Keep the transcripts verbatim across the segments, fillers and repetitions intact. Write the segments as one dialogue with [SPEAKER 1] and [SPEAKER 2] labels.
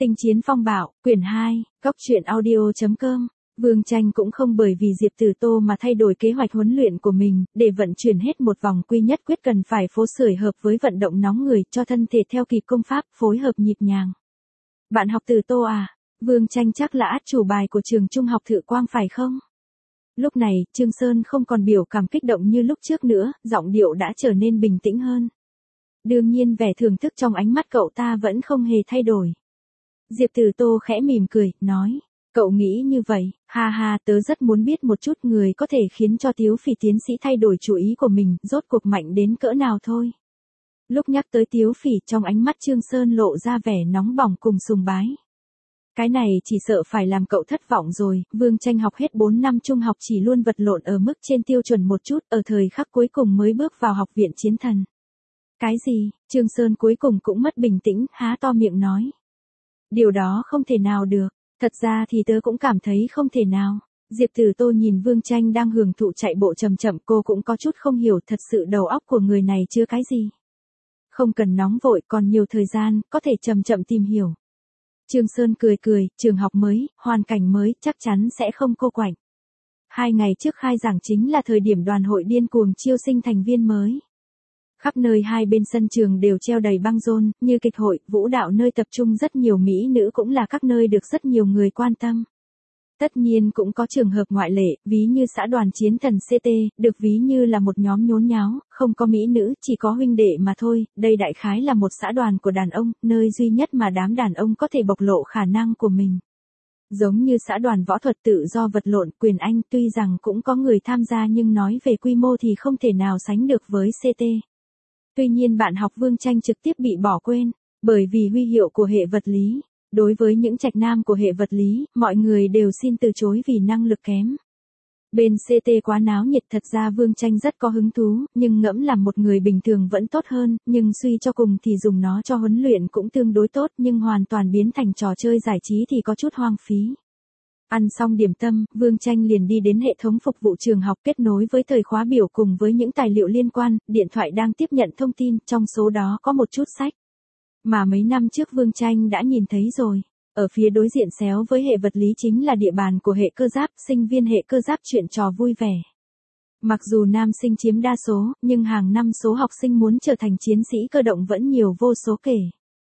[SPEAKER 1] Tinh chiến phong bạo, quyển hai, góc truyện audio.com. Vương Tranh cũng không bởi vì Diệp Tử Tô mà thay đổi kế hoạch huấn luyện của mình, để vận chuyển hết một vòng quy nhất quyết cần phải phối sưởi hợp với vận động nóng người cho thân thể theo kịp công pháp, phối hợp nhịp nhàng. Bạn học Tử Tô à? Vương Tranh chắc là át chủ bài của trường trung học Thự Quang phải không? Lúc này, Trương Sơn không còn biểu cảm kích động như lúc trước nữa, giọng điệu đã trở nên bình tĩnh hơn. Đương nhiên vẻ thưởng thức trong ánh mắt cậu ta vẫn không hề thay đổi. Diệp Tử Tô khẽ mỉm cười, nói, cậu nghĩ như vậy, ha ha, tớ rất muốn biết một chút người có thể khiến cho Tiếu Phỉ tiến sĩ thay đổi chủ ý của mình, rốt cuộc mạnh đến cỡ nào thôi. Lúc nhắc tới Tiếu Phỉ, trong ánh mắt Trương Sơn lộ ra vẻ nóng bỏng cùng sùng bái. Cái này chỉ sợ phải làm cậu thất vọng rồi, Vương Tranh học hết bốn năm trung học chỉ luôn vật lộn ở mức trên tiêu chuẩn một chút, ở thời khắc cuối cùng mới bước vào học viện chiến thần. Cái gì? Trương Sơn cuối cùng cũng mất bình tĩnh, há to miệng nói. Điều đó không thể nào được, thật ra thì tớ cũng cảm thấy không thể nào. Diệp Tử Tô nhìn Vương Tranh đang hưởng thụ chạy bộ chậm chậm, cô cũng có chút không hiểu, thật sự đầu óc của người này chưa cái gì. Không cần nóng vội, còn nhiều thời gian, có thể chậm chậm tìm hiểu. Trương Sơn cười cười, trường học mới, hoàn cảnh mới, chắc chắn sẽ không cô quạnh. Hai ngày trước khai giảng chính là thời điểm đoàn hội điên cuồng chiêu sinh thành viên mới. Khắp nơi hai bên sân trường đều treo đầy băng rôn, như kịch hội, vũ đạo nơi tập trung rất nhiều mỹ nữ cũng là các nơi được rất nhiều người quan tâm. Tất nhiên cũng có trường hợp ngoại lệ, ví như xã đoàn chiến thần xê tê, được ví như là một nhóm nhốn nháo, không có mỹ nữ, chỉ có huynh đệ mà thôi, đây đại khái là một xã đoàn của đàn ông, nơi duy nhất mà đám đàn ông có thể bộc lộ khả năng của mình. Giống như xã đoàn võ thuật tự do vật lộn, Quyền Anh, tuy rằng cũng có người tham gia nhưng nói về quy mô thì không thể nào sánh được với xê tê. Tuy nhiên bạn học Vương Tranh trực tiếp bị bỏ quên, bởi vì huy hiệu của hệ vật lý. Đối với những trạch nam của hệ vật lý, mọi người đều xin từ chối vì năng lực kém. Bên xê tê quá náo nhiệt, thật ra Vương Tranh rất có hứng thú, nhưng ngẫm làm một người bình thường vẫn tốt hơn, nhưng suy cho cùng thì dùng nó cho huấn luyện cũng tương đối tốt, nhưng hoàn toàn biến thành trò chơi giải trí thì có chút hoang phí. Ăn xong điểm tâm, Vương Tranh liền đi đến hệ thống phục vụ trường học, kết nối với thời khóa biểu cùng với những tài liệu liên quan, điện thoại đang tiếp nhận thông tin, trong số đó có một chút sách. Mà mấy năm trước Vương Tranh đã nhìn thấy rồi. Ở phía đối diện xéo với hệ vật lý chính là địa bàn của hệ cơ giáp, sinh viên hệ cơ giáp chuyện trò vui vẻ. Mặc dù nam sinh chiếm đa số, nhưng hàng năm số học sinh muốn trở thành chiến sĩ cơ động vẫn nhiều vô số kể.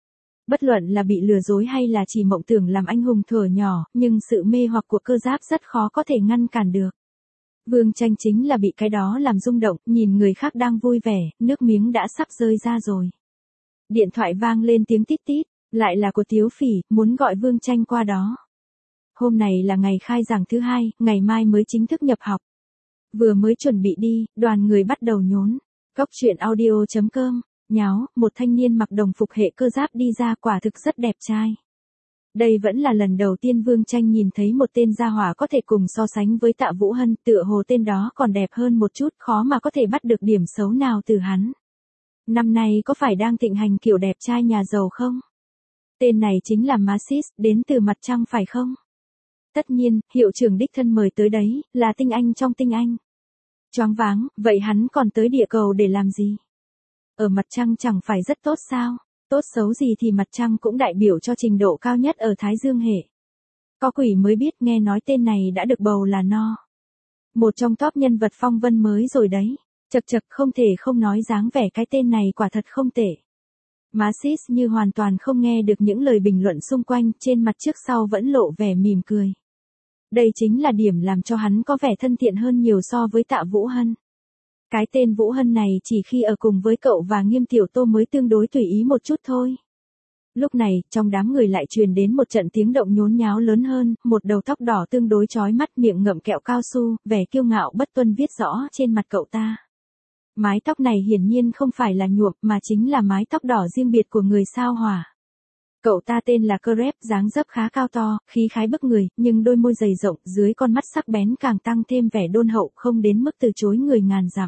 [SPEAKER 1] Bất luận là bị lừa dối hay là chỉ mộng tưởng làm anh hùng thuở nhỏ, nhưng sự mê hoặc của cơ giáp rất khó có thể ngăn cản được. Vương Tranh chính là bị cái đó làm rung động, nhìn người khác đang vui vẻ, nước miếng đã sắp rơi ra rồi. Điện thoại vang lên tiếng tít tít, lại là của Tiếu Phỉ, muốn gọi Vương Tranh qua đó. Hôm này là ngày khai giảng thứ hai, ngày mai mới chính thức nhập học. Vừa mới chuẩn bị đi, đoàn người bắt đầu nhốn. Góc truyện audio.com, nháo, một thanh niên mặc đồng phục hệ cơ giáp đi ra, quả thực rất đẹp trai. Đây vẫn là lần đầu tiên Vương Tranh nhìn thấy một tên gia hỏa có thể cùng so sánh với Tạ Vũ Hân, tựa hồ tên đó còn đẹp hơn một chút, khó mà có thể bắt được điểm xấu nào từ hắn. Năm nay có phải đang thịnh hành kiểu đẹp trai nhà giàu không? Tên này chính là Masis, đến từ mặt trăng phải không? Tất nhiên, hiệu trưởng đích thân mời tới đấy, là tinh anh trong tinh anh. Choáng váng, vậy hắn còn tới địa cầu để làm gì? Ở mặt trăng chẳng phải rất tốt sao? Tốt xấu gì thì mặt trăng cũng đại biểu cho trình độ cao nhất ở Thái Dương hệ. Có quỷ mới biết, nghe nói tên này đã được bầu là no. Một trong top nhân vật phong vân mới rồi đấy. Chật chật, không thể không nói dáng vẻ cái tên này quả thật không tệ. Masis như hoàn toàn không nghe được những lời bình luận xung quanh, trên mặt trước sau vẫn lộ vẻ mỉm cười. Đây chính là điểm làm cho hắn có vẻ thân thiện hơn nhiều so với Tạ Vũ Hân. Cái tên Vũ Hân này chỉ khi ở cùng với cậu và Nghiêm Tiểu Tô mới tương đối tùy ý một chút thôi. Lúc này, trong đám người lại truyền đến một trận tiếng động nhốn nháo lớn hơn, một đầu tóc đỏ tương đối chói mắt, miệng ngậm kẹo cao su, vẻ kiêu ngạo bất tuân viết rõ trên mặt cậu ta. Mái tóc này hiển nhiên không phải là nhuộm mà chính là mái tóc đỏ riêng biệt của người sao hỏa. Cậu ta tên là Crep, dáng dấp khá cao to, khí khái bức người, nhưng đôi môi dày rộng, dưới con mắt sắc bén càng tăng thêm vẻ đôn hậu, không đến mức từ chối người ngàn dặm.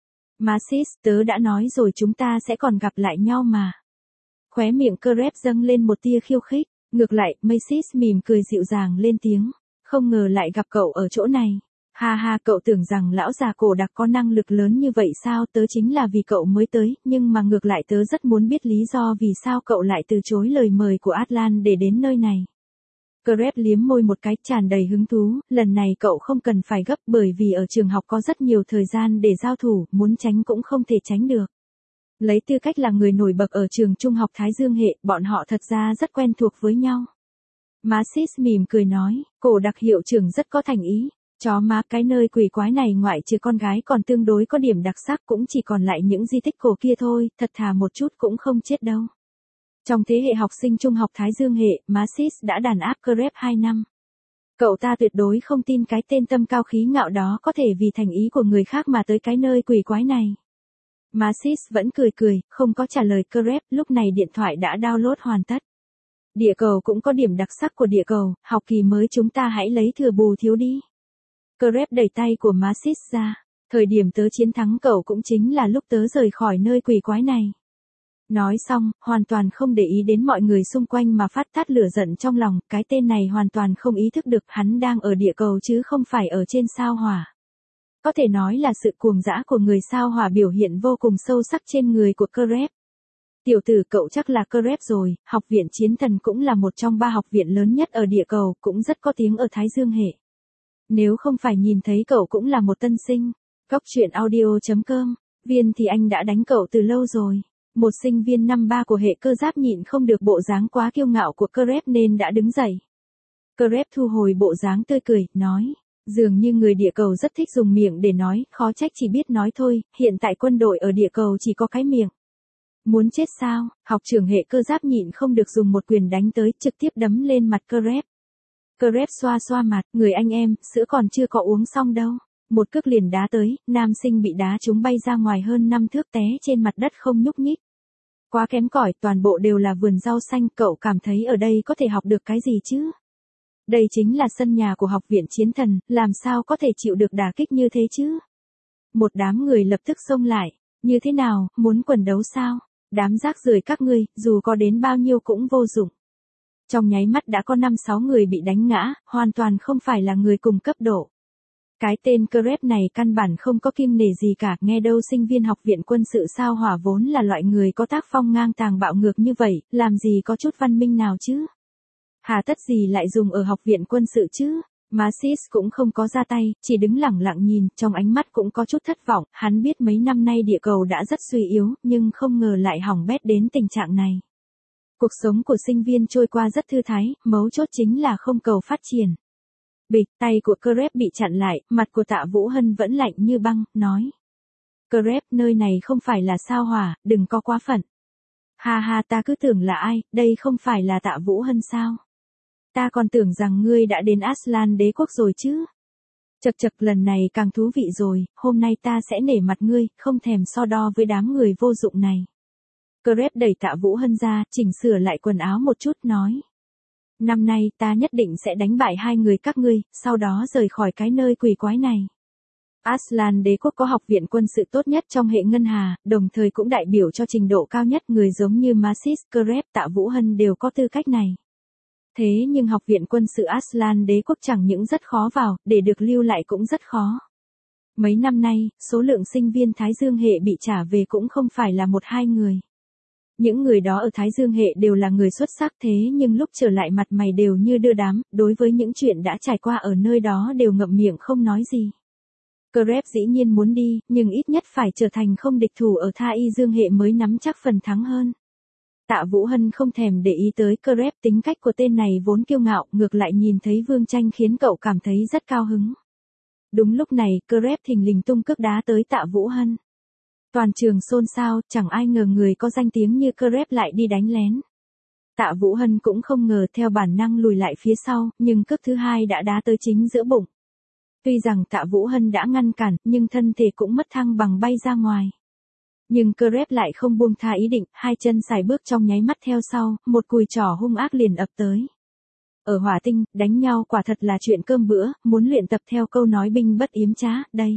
[SPEAKER 1] Masis, tớ đã nói rồi chúng ta sẽ còn gặp lại nhau mà. Khóe miệng Crep dâng lên một tia khiêu khích, ngược lại, Masis mỉm cười dịu dàng lên tiếng, không ngờ lại gặp cậu ở chỗ này. Ha ha, cậu tưởng rằng lão già cổ đặc có năng lực lớn như vậy sao? Tớ chính là vì cậu mới tới, nhưng mà ngược lại tớ rất muốn biết lý do vì sao cậu lại từ chối lời mời của Atlan để đến nơi này. Crab liếm môi một cái tràn đầy hứng thú, lần này cậu không cần phải gấp bởi vì ở trường học có rất nhiều thời gian để giao thủ, muốn tránh cũng không thể tránh được. Lấy tư cách là người nổi bật ở trường trung học Thái Dương hệ, bọn họ thật ra rất quen thuộc với nhau. Marcis mỉm cười nói, cổ đặc hiệu trưởng rất có thành ý. Chó má, cái nơi quỷ quái này ngoại trừ con gái còn tương đối có điểm đặc sắc cũng chỉ còn lại những di tích cổ kia thôi, thật thà một chút cũng không chết đâu. Trong thế hệ học sinh trung học Thái Dương hệ, Marcis đã đàn áp Crab hai năm. Cậu ta tuyệt đối không tin cái tên tâm cao khí ngạo đó có thể vì thành ý của người khác mà tới cái nơi quỷ quái này. Marcis vẫn cười cười, không có trả lời Crab, lúc này điện thoại đã download hoàn tất. Địa cầu cũng có điểm đặc sắc của địa cầu, học kỳ mới chúng ta hãy lấy thừa bù thiếu đi. Crab đẩy tay của Marcis ra. Thời điểm tớ chiến thắng cậu cũng chính là lúc tớ rời khỏi nơi quỷ quái này. Nói xong, hoàn toàn không để ý đến mọi người xung quanh mà phát tát lửa giận trong lòng, cái tên này hoàn toàn không ý thức được hắn đang ở địa cầu chứ không phải ở trên sao hỏa. Có thể nói là sự cuồng dã của người sao hỏa biểu hiện vô cùng sâu sắc trên người của Crab. Tiểu tử, cậu chắc là Crab rồi, học viện chiến thần cũng là một trong ba học viện lớn nhất ở địa cầu, cũng rất có tiếng ở Thái Dương hệ. Nếu không phải nhìn thấy cậu cũng là một tân sinh. Góc truyện audio chấm com, Viên thì anh đã đánh cậu từ lâu rồi. Một sinh viên năm ba của hệ cơ giáp nhịn không được bộ dáng quá kiêu ngạo của Crab nên đã đứng dậy. Crab thu hồi bộ dáng tươi cười, nói, dường như người địa cầu rất thích dùng miệng để nói, khó trách chỉ biết nói thôi, hiện tại quân đội ở địa cầu chỉ có cái miệng. Muốn chết sao? Học trưởng hệ cơ giáp nhịn không được dùng một quyền đánh tới, trực tiếp đấm lên mặt Crab. Crab xoa xoa mặt, người anh em, sữa còn chưa có uống xong đâu. Một cước liền đá tới, nam sinh bị đá trúng bay ra ngoài hơn năm thước té trên mặt đất không nhúc nhích. Quá kém cỏi, toàn bộ đều là vườn rau xanh, cậu cảm thấy ở đây có thể học được cái gì chứ? Đây chính là sân nhà của học viện chiến thần, làm sao có thể chịu được đả kích như thế chứ? Một đám người lập tức xông lại, như thế nào, muốn quần đấu sao? Đám rác rưởi các ngươi, dù có đến bao nhiêu cũng vô dụng. Trong nháy mắt đã có năm sáu người bị đánh ngã, hoàn toàn không phải là người cùng cấp độ. Cái tên Crab này căn bản không có kiêng nể gì cả, nghe đâu sinh viên học viện quân sự sao hỏa vốn là loại người có tác phong ngang tàng bạo ngược như vậy, làm gì có chút văn minh nào chứ? Hà tất gì lại dùng ở học viện quân sự chứ? Marcis cũng không có ra tay, chỉ đứng lẳng lặng nhìn, trong ánh mắt cũng có chút thất vọng, hắn biết mấy năm nay địa cầu đã rất suy yếu, nhưng không ngờ lại hỏng bét đến tình trạng này. Cuộc sống của sinh viên trôi qua rất thư thái, mấu chốt chính là không cầu phát triển. Bịch, tay của Crab bị chặn lại, mặt của Tạ Vũ Hân vẫn lạnh như băng, nói. Crab, nơi này không phải là sao hỏa, đừng có quá phận. Ha ha, ta cứ tưởng là ai, đây không phải là Tạ Vũ Hân sao? Ta còn tưởng rằng ngươi đã đến Aslan đế quốc rồi chứ. Chật chật, lần này càng thú vị rồi, hôm nay ta sẽ nể mặt ngươi, không thèm so đo với đám người vô dụng này. Crab đẩy Tạ Vũ Hân ra, chỉnh sửa lại quần áo một chút, nói. Năm nay ta nhất định sẽ đánh bại hai người các ngươi, sau đó rời khỏi cái nơi quỷ quái này. Aslan đế quốc có học viện quân sự tốt nhất trong hệ ngân hà, đồng thời cũng đại biểu cho trình độ cao nhất, người giống như Marcis, Crab, Tạ Vũ Hân đều có tư cách này. Thế nhưng học viện quân sự Aslan đế quốc chẳng những rất khó vào, để được lưu lại cũng rất khó. Mấy năm nay, số lượng sinh viên Thái Dương hệ bị trả về cũng không phải là một hai người. Những người đó ở Thái Dương hệ đều là người xuất sắc, thế nhưng lúc trở lại mặt mày đều như đưa đám, đối với những chuyện đã trải qua ở nơi đó đều ngậm miệng không nói gì. Crab dĩ nhiên muốn đi, nhưng ít nhất phải trở thành không địch thủ ở Tha Y Dương hệ mới nắm chắc phần thắng hơn. Tạ Vũ Hân không thèm để ý tới Crab, tính cách của tên này vốn kiêu ngạo, ngược lại nhìn thấy Vương Tranh khiến cậu cảm thấy rất cao hứng. Đúng lúc này, Crab thình lình tung cước đá tới Tạ Vũ Hân. Toàn trường xôn xao, chẳng ai ngờ người có danh tiếng như Crab lại đi đánh lén. Tạ Vũ Hân cũng không ngờ, theo bản năng lùi lại phía sau, nhưng cước thứ hai đã đá tới chính giữa bụng. Tuy rằng Tạ Vũ Hân đã ngăn cản, nhưng thân thể cũng mất thăng bằng bay ra ngoài. Nhưng Crab lại không buông tha ý định, hai chân sải bước trong nháy mắt theo sau, một cùi trỏ hung ác liền ập tới. Ở Hỏa Tinh, đánh nhau quả thật là chuyện cơm bữa, muốn luyện tập theo câu nói binh bất yếm trá, đây.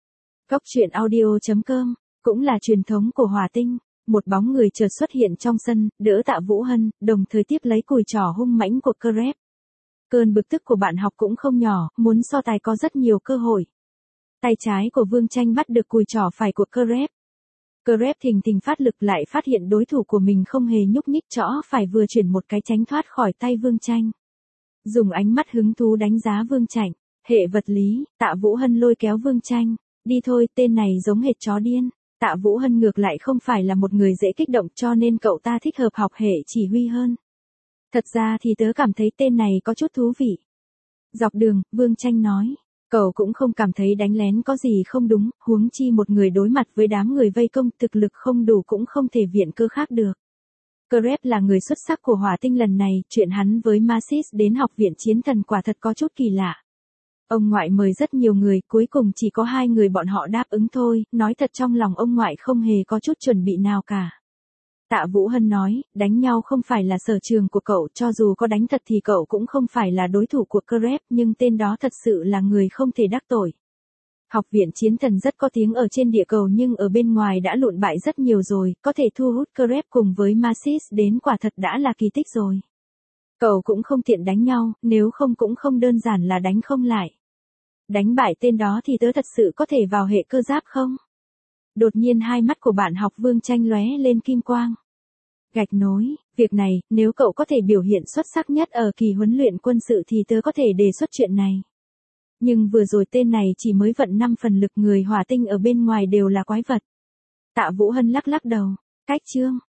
[SPEAKER 1] Góc truyện audio chấm com, cũng là truyền thống của Hỏa Tinh. Một bóng người chợt xuất hiện trong sân, đỡ Tạ Vũ Hân, đồng thời tiếp lấy cùi trỏ hung mãnh của Crab. Cơn bực tức của bạn học cũng không nhỏ, muốn so tài có rất nhiều cơ hội. Tay trái của Vương Tranh bắt được cùi trỏ phải của Crep. Crep thình thình phát lực lại phát hiện đối thủ của mình không hề nhúc nhích, trỏ phải vừa chuyển một cái tránh thoát khỏi tay Vương Tranh. Dùng ánh mắt hứng thú đánh giá Vương Tranh. Hệ vật lý, Tạ Vũ Hân lôi kéo Vương Tranh. Đi thôi, tên này giống hệt chó điên. Tạ Vũ Hân ngược lại không phải là một người dễ kích động cho nên cậu ta thích hợp học hệ chỉ huy hơn. Thật ra thì tớ cảm thấy tên này có chút thú vị. Dọc đường, Vương Tranh nói. Cậu cũng không cảm thấy đánh lén có gì không đúng, huống chi một người đối mặt với đám người vây công thực lực không đủ cũng không thể viện cơ khác được. Crep là người xuất sắc của hỏa tinh lần này, chuyện hắn với Masis đến học viện chiến thần quả thật có chút kỳ lạ. Ông ngoại mời rất nhiều người, cuối cùng chỉ có hai người bọn họ đáp ứng thôi, nói thật trong lòng ông ngoại không hề có chút chuẩn bị nào cả. Tạ Vũ Hân nói, đánh nhau không phải là sở trường của cậu, cho dù có đánh thật thì cậu cũng không phải là đối thủ của Crep, nhưng tên đó thật sự là người không thể đắc tội. Học viện chiến thần rất có tiếng ở trên địa cầu nhưng ở bên ngoài đã lụn bại rất nhiều rồi, có thể thu hút Crep cùng với Masis đến quả thật đã là kỳ tích rồi. Cậu cũng không tiện đánh nhau, nếu không cũng không đơn giản là đánh không lại. Đánh bại tên đó thì tớ thật sự có thể vào hệ cơ giáp không? Đột nhiên hai mắt của bạn học Vương Tranh lóe lên kim quang. Gạch nối, việc này, nếu cậu có thể biểu hiện xuất sắc nhất ở kỳ huấn luyện quân sự thì tớ có thể đề xuất chuyện này. Nhưng vừa rồi tên này chỉ mới vận năm phần lực, người hỏa tinh ở bên ngoài đều là quái vật. Tạ Vũ Hân lắc lắc đầu. Cách chương.